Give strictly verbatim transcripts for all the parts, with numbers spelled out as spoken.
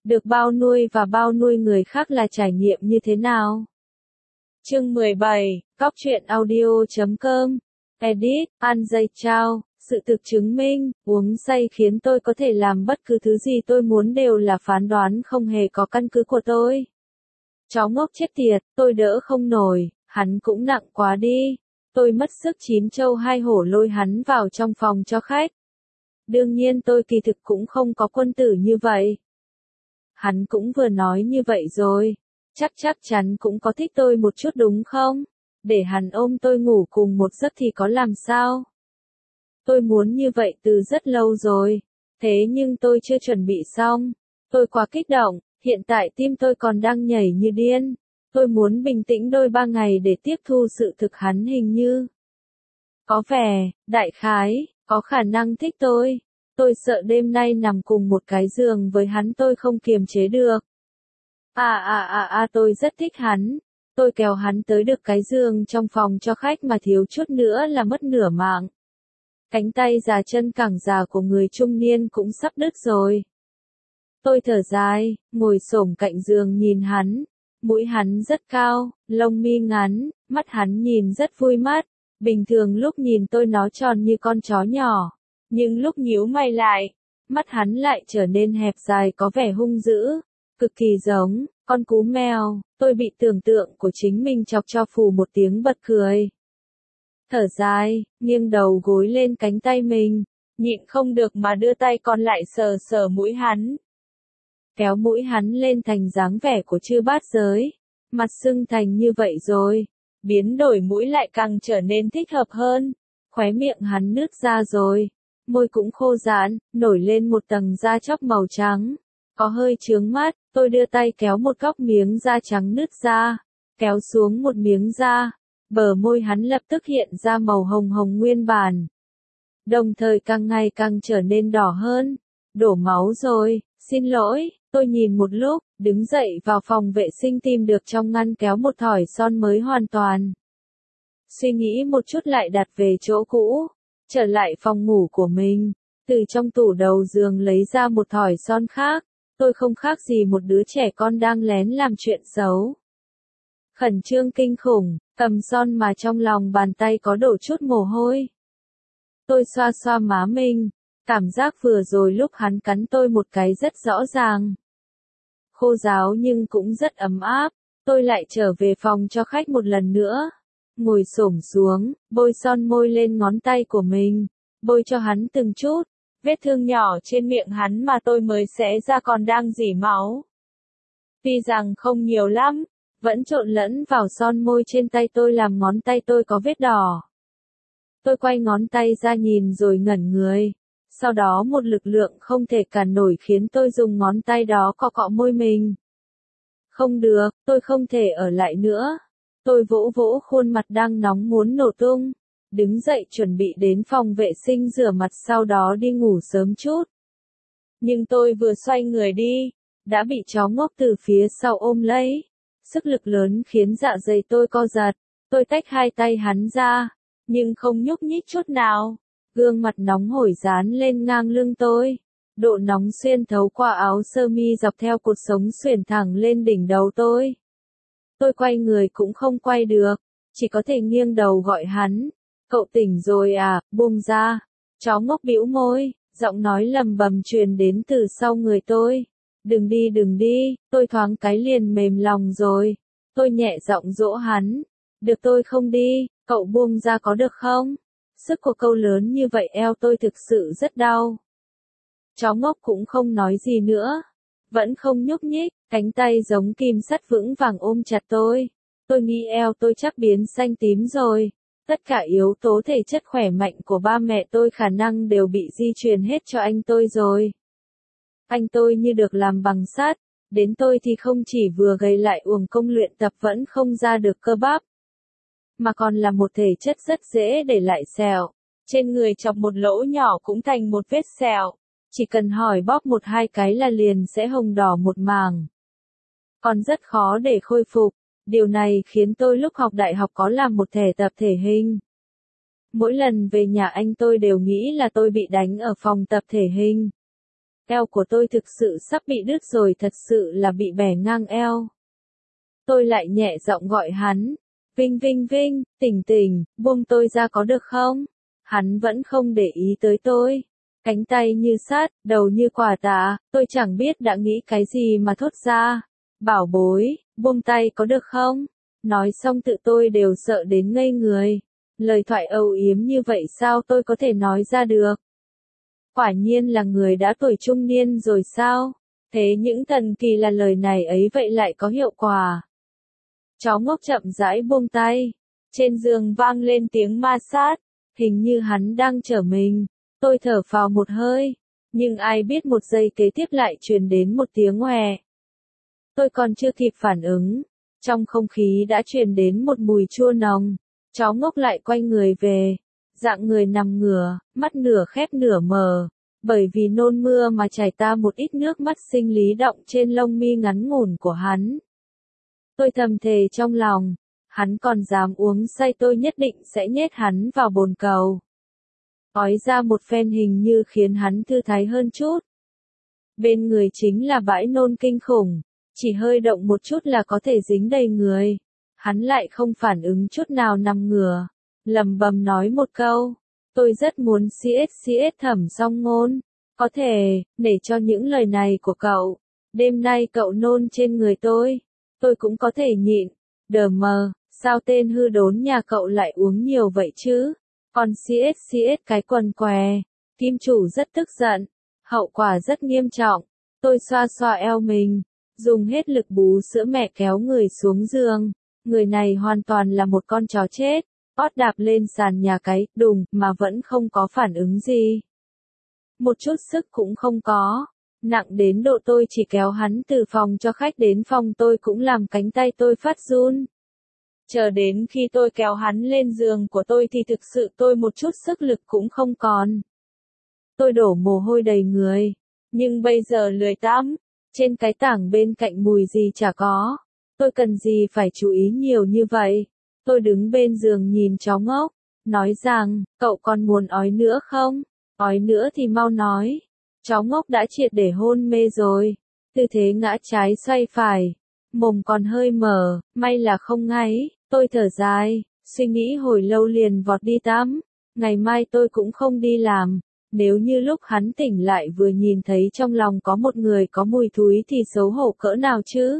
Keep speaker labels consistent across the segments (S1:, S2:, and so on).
S1: Được bao nuôi và bao nuôi người khác là trải nghiệm như thế nào? Chương mười bảy, Cóc truyện audio chấm com, Edit, Anjay Chao, sự thực chứng minh, uống say khiến tôi có thể làm bất cứ thứ gì tôi muốn đều là phán đoán không hề có căn cứ của tôi. Chó ngốc chết tiệt, tôi đỡ không nổi, hắn cũng nặng quá đi. Tôi mất sức chín trâu hai hổ lôi hắn vào trong phòng cho khách. Đương nhiên tôi kỳ thực cũng không có quân tử như vậy. Hắn cũng vừa nói như vậy rồi. Chắc chắc chắn cũng có thích tôi một chút đúng không? Để hắn ôm tôi ngủ cùng một giấc thì có làm sao? Tôi muốn như vậy từ rất lâu rồi. Thế nhưng tôi chưa chuẩn bị xong. Tôi quá kích động, hiện tại tim tôi còn đang nhảy như điên. Tôi muốn bình tĩnh đôi ba ngày để tiếp thu sự thực hắn hình như. Có vẻ, đại khái, có khả năng thích tôi. Tôi sợ đêm nay nằm cùng một cái giường với hắn tôi không kiềm chế được. À à à à tôi rất thích hắn. Tôi kéo hắn tới được cái giường trong phòng cho khách mà thiếu chút nữa là mất nửa mạng. Cánh tay già chân cẳng già của người trung niên cũng sắp đứt rồi. Tôi thở dài, ngồi xổm cạnh giường nhìn hắn. Mũi hắn rất cao, lông mi ngắn, mắt hắn nhìn rất vui mắt. Bình thường lúc nhìn tôi nó tròn như con chó nhỏ. Nhưng lúc nhíu mày lại, mắt hắn lại trở nên hẹp dài có vẻ hung dữ. Cực kỳ giống con cú mèo. Tôi bị tưởng tượng của chính mình chọc cho phù một tiếng bật cười. Thở dài, nghiêng đầu gối lên cánh tay mình, nhịn không được mà đưa tay còn lại sờ sờ mũi hắn. Kéo mũi hắn lên thành dáng vẻ của chư bát giới. Mặt sưng thành như vậy rồi. Biến đổi mũi lại càng trở nên thích hợp hơn. Khóe miệng hắn nứt ra rồi. Môi cũng khô rạn, nổi lên một tầng da chóc màu trắng. Có hơi chướng mắt, tôi đưa tay kéo một góc miếng da trắng nứt ra. Kéo xuống một miếng da. Bờ môi hắn lập tức hiện ra màu hồng hồng nguyên bản. Đồng thời càng ngày càng trở nên đỏ hơn. Đổ máu rồi, xin lỗi, tôi nhìn một lúc, đứng dậy vào phòng vệ sinh tìm được trong ngăn kéo một thỏi son mới hoàn toàn. Suy nghĩ một chút lại đặt về chỗ cũ, trở lại phòng ngủ của mình, từ trong tủ đầu giường lấy ra một thỏi son khác, tôi không khác gì một đứa trẻ con đang lén làm chuyện xấu. Khẩn trương kinh khủng, cầm son mà trong lòng bàn tay có đổ chút mồ hôi. Tôi xoa xoa má mình, cảm giác vừa rồi lúc hắn cắn tôi một cái rất rõ ràng. Khô ráo nhưng cũng rất ấm áp, tôi lại trở về phòng cho khách một lần nữa. Ngồi xổm xuống, bôi son môi lên ngón tay của mình, bôi cho hắn từng chút. Vết thương nhỏ trên miệng hắn mà tôi mới xé ra còn đang rỉ máu. Tuy rằng không nhiều lắm, vẫn trộn lẫn vào son môi trên tay tôi làm ngón tay tôi có vết đỏ. Tôi quay ngón tay ra nhìn rồi ngẩn người. Sau đó một lực lượng không thể cản nổi khiến tôi dùng ngón tay đó cọ cọ môi mình. Không được, tôi không thể ở lại nữa. Tôi vỗ vỗ khuôn mặt đang nóng muốn nổ tung. Đứng dậy chuẩn bị đến phòng vệ sinh rửa mặt sau đó đi ngủ sớm chút. Nhưng tôi vừa xoay người đi, đã bị chó ngốc từ phía sau ôm lấy. Sức lực lớn khiến dạ dày tôi co giật. Tôi tách hai tay hắn ra, nhưng không nhúc nhích chút nào. Gương mặt nóng hổi dán lên ngang lưng tôi. Độ nóng xuyên thấu qua áo sơ mi dọc theo cột sống xuyển thẳng lên đỉnh đầu tôi. Tôi quay người cũng không quay được, chỉ có thể nghiêng đầu gọi hắn. Cậu tỉnh rồi à, buông ra. Chó ngốc bĩu môi, giọng nói lầm bầm truyền đến từ sau người tôi. Đừng đi đừng đi, tôi thoáng cái liền mềm lòng rồi. Tôi nhẹ giọng dỗ hắn. Được tôi không đi, cậu buông ra có được không? Sức của câu lớn như vậy eo tôi thực sự rất đau. Chó ngốc cũng không nói gì nữa. Vẫn không nhúc nhích, cánh tay giống kim sắt vững vàng ôm chặt tôi. Tôi nghĩ eo tôi chắc biến xanh tím rồi. Tất cả yếu tố thể chất khỏe mạnh của ba mẹ tôi khả năng đều bị di truyền hết cho anh tôi rồi. Anh tôi như được làm bằng sắt, đến tôi thì không chỉ vừa gầy lại uổng công luyện tập vẫn không ra được cơ bắp, mà còn là một thể chất rất dễ để lại sẹo. Trên người chọc một lỗ nhỏ cũng thành một vết sẹo. Chỉ cần hỏi bóp một hai cái là liền sẽ hồng đỏ một mảng. Còn rất khó để khôi phục. Điều này khiến tôi lúc học đại học có làm một thể tập thể hình. Mỗi lần về nhà anh tôi đều nghĩ là tôi bị đánh ở phòng tập thể hình. eo của tôi thực sự sắp bị đứt rồi, thật sự là bị bẻ ngang eo. Tôi lại nhẹ giọng gọi hắn, Vinh Vinh Vinh, tỉnh tỉnh, buông tôi ra có được không? Hắn vẫn không để ý tới tôi. Cánh tay như sắt, đầu như quả tạ, tôi chẳng biết đã nghĩ cái gì mà thốt ra. Bảo bối, buông tay có được không? Nói xong tự tôi đều sợ đến ngây người. Lời thoại âu yếm như vậy sao tôi có thể nói ra được? Quả nhiên là người đã tuổi trung niên rồi sao? Thế những thần kỳ là lời này ấy vậy lại có hiệu quả. Cháu ngốc chậm rãi buông tay. Trên giường vang lên tiếng ma sát. Hình như hắn đang chở mình. Tôi thở phào một hơi. Nhưng ai biết một giây kế tiếp lại truyền đến một tiếng ngoè. Tôi còn chưa kịp phản ứng. Trong không khí đã truyền đến một mùi chua nồng. Cháu ngốc lại quay người về. Dạng người nằm ngửa, mắt nửa khép nửa mờ. Bởi vì nôn mưa mà chảy ta một ít nước mắt sinh lý đọng trên lông mi ngắn ngủn của hắn. Tôi thầm thề trong lòng. Hắn còn dám uống say tôi nhất định sẽ nhét hắn vào bồn cầu. Ói ra một phen hình như khiến hắn thư thái hơn chút. Bên người chính là bãi nôn kinh khủng. Chỉ hơi động một chút là có thể dính đầy người. Hắn lại không phản ứng chút nào nằm ngửa. Lầm bầm nói một câu. Tôi rất muốn xê ét xê ét Thẩm Song Ngôn. Có thể, để cho những lời này của cậu. Đêm nay cậu nôn trên người tôi. Tôi cũng có thể nhịn. Đờ mờ, sao tên hư đốn nhà cậu lại uống nhiều vậy chứ? Còn xê ét xê ét cái quần què. Kim chủ rất tức giận. Hậu quả rất nghiêm trọng. Tôi xoa xoa eo mình. Dùng hết lực bú sữa mẹ kéo người xuống giường. Người này hoàn toàn là một con chó chết. Ót đạp lên sàn nhà cái, đùng, mà vẫn không có phản ứng gì. Một chút sức cũng không có. Nặng đến độ tôi chỉ kéo hắn từ phòng cho khách đến phòng tôi cũng làm cánh tay tôi phát run. Chờ đến khi tôi kéo hắn lên giường của tôi thì thực sự tôi một chút sức lực cũng không còn. Tôi đổ mồ hôi đầy người. Nhưng bây giờ lười tắm. Trên cái tảng bên cạnh mùi gì chả có. Tôi cần gì phải chú ý nhiều như vậy. Tôi đứng bên giường nhìn cháu ngốc. Nói rằng, cậu còn muốn ói nữa không? Ói nữa thì mau nói. Cháu ngốc đã triệt để hôn mê rồi. Tư thế ngã trái xoay phải. Mồm còn hơi mở, may là không ngáy. Tôi thở dài, suy nghĩ hồi lâu liền vọt đi tắm. Ngày mai tôi cũng không đi làm. Nếu như lúc hắn tỉnh lại vừa nhìn thấy trong lòng có một người có mùi thúi thì xấu hổ cỡ nào chứ?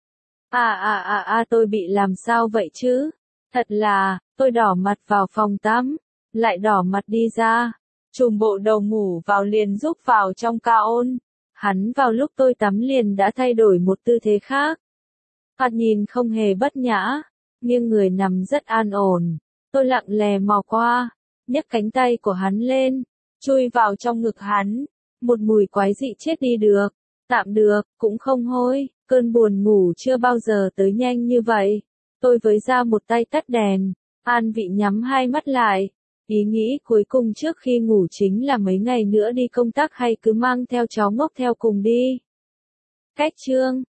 S1: À à à à tôi bị làm sao vậy chứ? Thật là, tôi đỏ mặt vào phòng tắm, lại đỏ mặt đi ra, trùm bộ đầu ngủ vào liền rúc vào trong ca ôn. Hắn vào lúc tôi tắm liền đã thay đổi một tư thế khác. Thoạt nhìn không hề bất nhã, nhưng người nằm rất an ổn. Tôi lặng lè mò qua, nhấc cánh tay của hắn lên, chui vào trong ngực hắn. Một mùi quái dị chết đi được, tạm được, cũng không hôi, cơn buồn ngủ chưa bao giờ tới nhanh như vậy. Tôi với ra một tay tắt đèn, an vị nhắm hai mắt lại. Ý nghĩ cuối cùng trước khi ngủ chính là mấy ngày nữa đi công tác hay cứ mang theo cháu ngốc theo cùng đi. Cách chương